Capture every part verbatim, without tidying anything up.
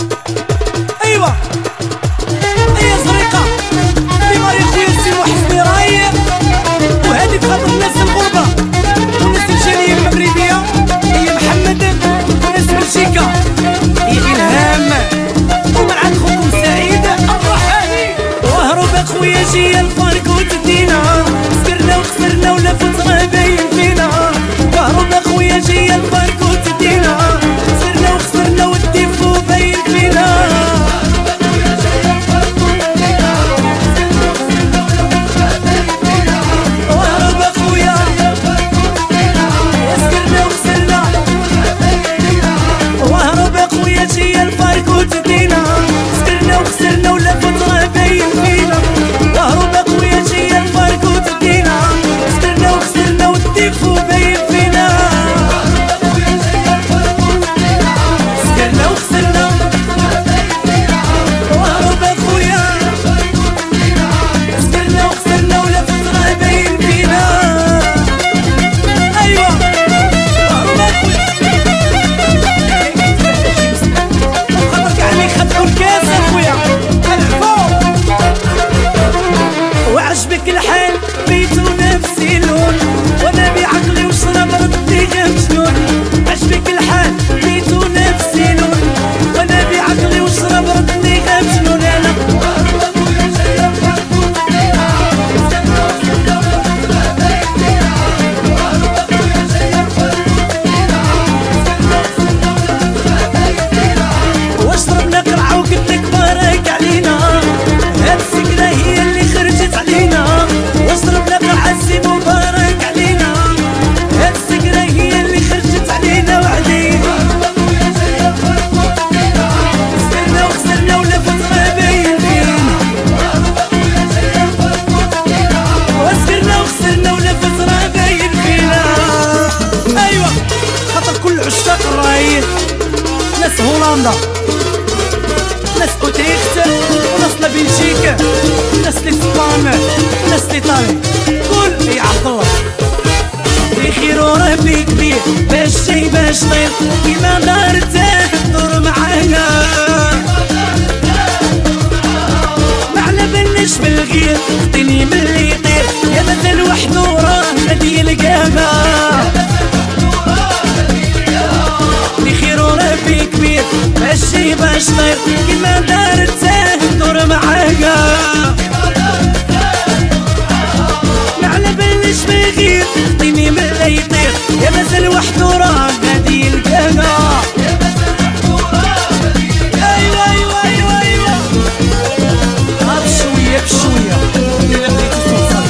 ايوا ايا زريقه ديما يا خويا السي محسن رايق، وهادي بخاطر الناس الغربه والناس الجاليه المغربيه. هي محمد وناس بلجيكا، هي الهام ومن عند خوكم سعيد الرحالي. وهرب اخويا جي الفارق وتدينا، سكرنا وخسرنا ولا فتره باين فينا. وهرب اخويا جي الفارق وتدينا، سكرنا وخسرنا والديفو باين فينا. ناس هولندا، ناس اوتريخت، وناس بلجيكا، ناس اسبان، ناس ايطالي، كل يا عبد الله بخير وربي كبير. باش جاي باش طير كيما دارته دور معانا، ما على بالناش بالغير خديني من اللي يطير. يا مازال وحدو راه غادي يلقانا، بخير وربي كبير. باش جاي باش طير كيما دارته دور معانا، ما على بالناش بالغير خديني من اللي يطير. يا مازال وحدو راه غادي يلقانا. ايوا ايوا ايوا ايوا ها بشويه بشويه الا بغيتي توصل،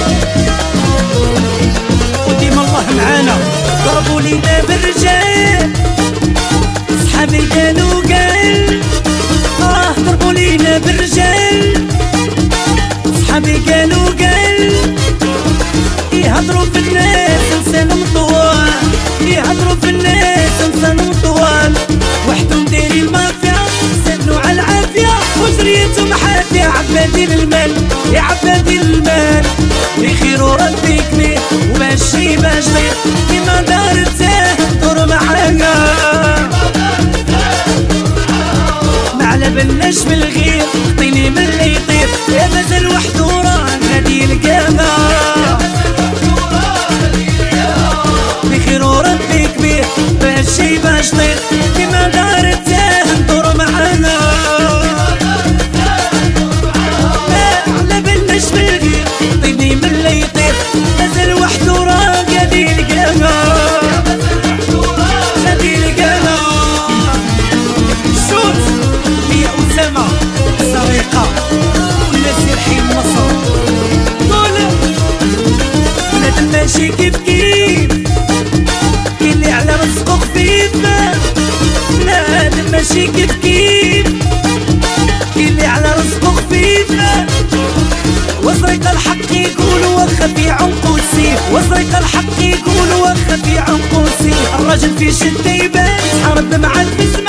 وديما الله معانا. ضربوا لينا بالرجال صحابي قالوا قال، اه ضربوا لينا بالرجال صحابي قالوا قال. يهضروا في الناس لسانهم طوال، يهضروا في الناس لسانهم طوال. وحدهم دايرين المافيا سالوا على العافيه، وجريتهم حافيه عبادي للمال يا عبادي للمال. بخير وربي كبير وباش جاي باش طير كيما دارته دور معانا، ما على بالناش بالغير خطيني من اللي يطير. يا مازال وحدو راه غادي يلقانا، بخير وربي كبير. باش جاي باش طير كيما دارته دور معانا، ما على بالناش بالغير خطيني من اللي يطير. مازال وحدو راه غادي يلقانا، غادي يلقانا. شوت هي أسامة سريقة والناس يرحي مصر، قول بنادم ماشي كيف كيف، كاين اللي على رزقو خفيف. بنادم ماشي كيف كيف، كاين اللي على رزقو خفيف. وزرق الحق يقول واخا في عنقو السيف، وزرق الحق يقول واخا في عنقو السيف. الراجل في شدة يبان حارب مع الفزم،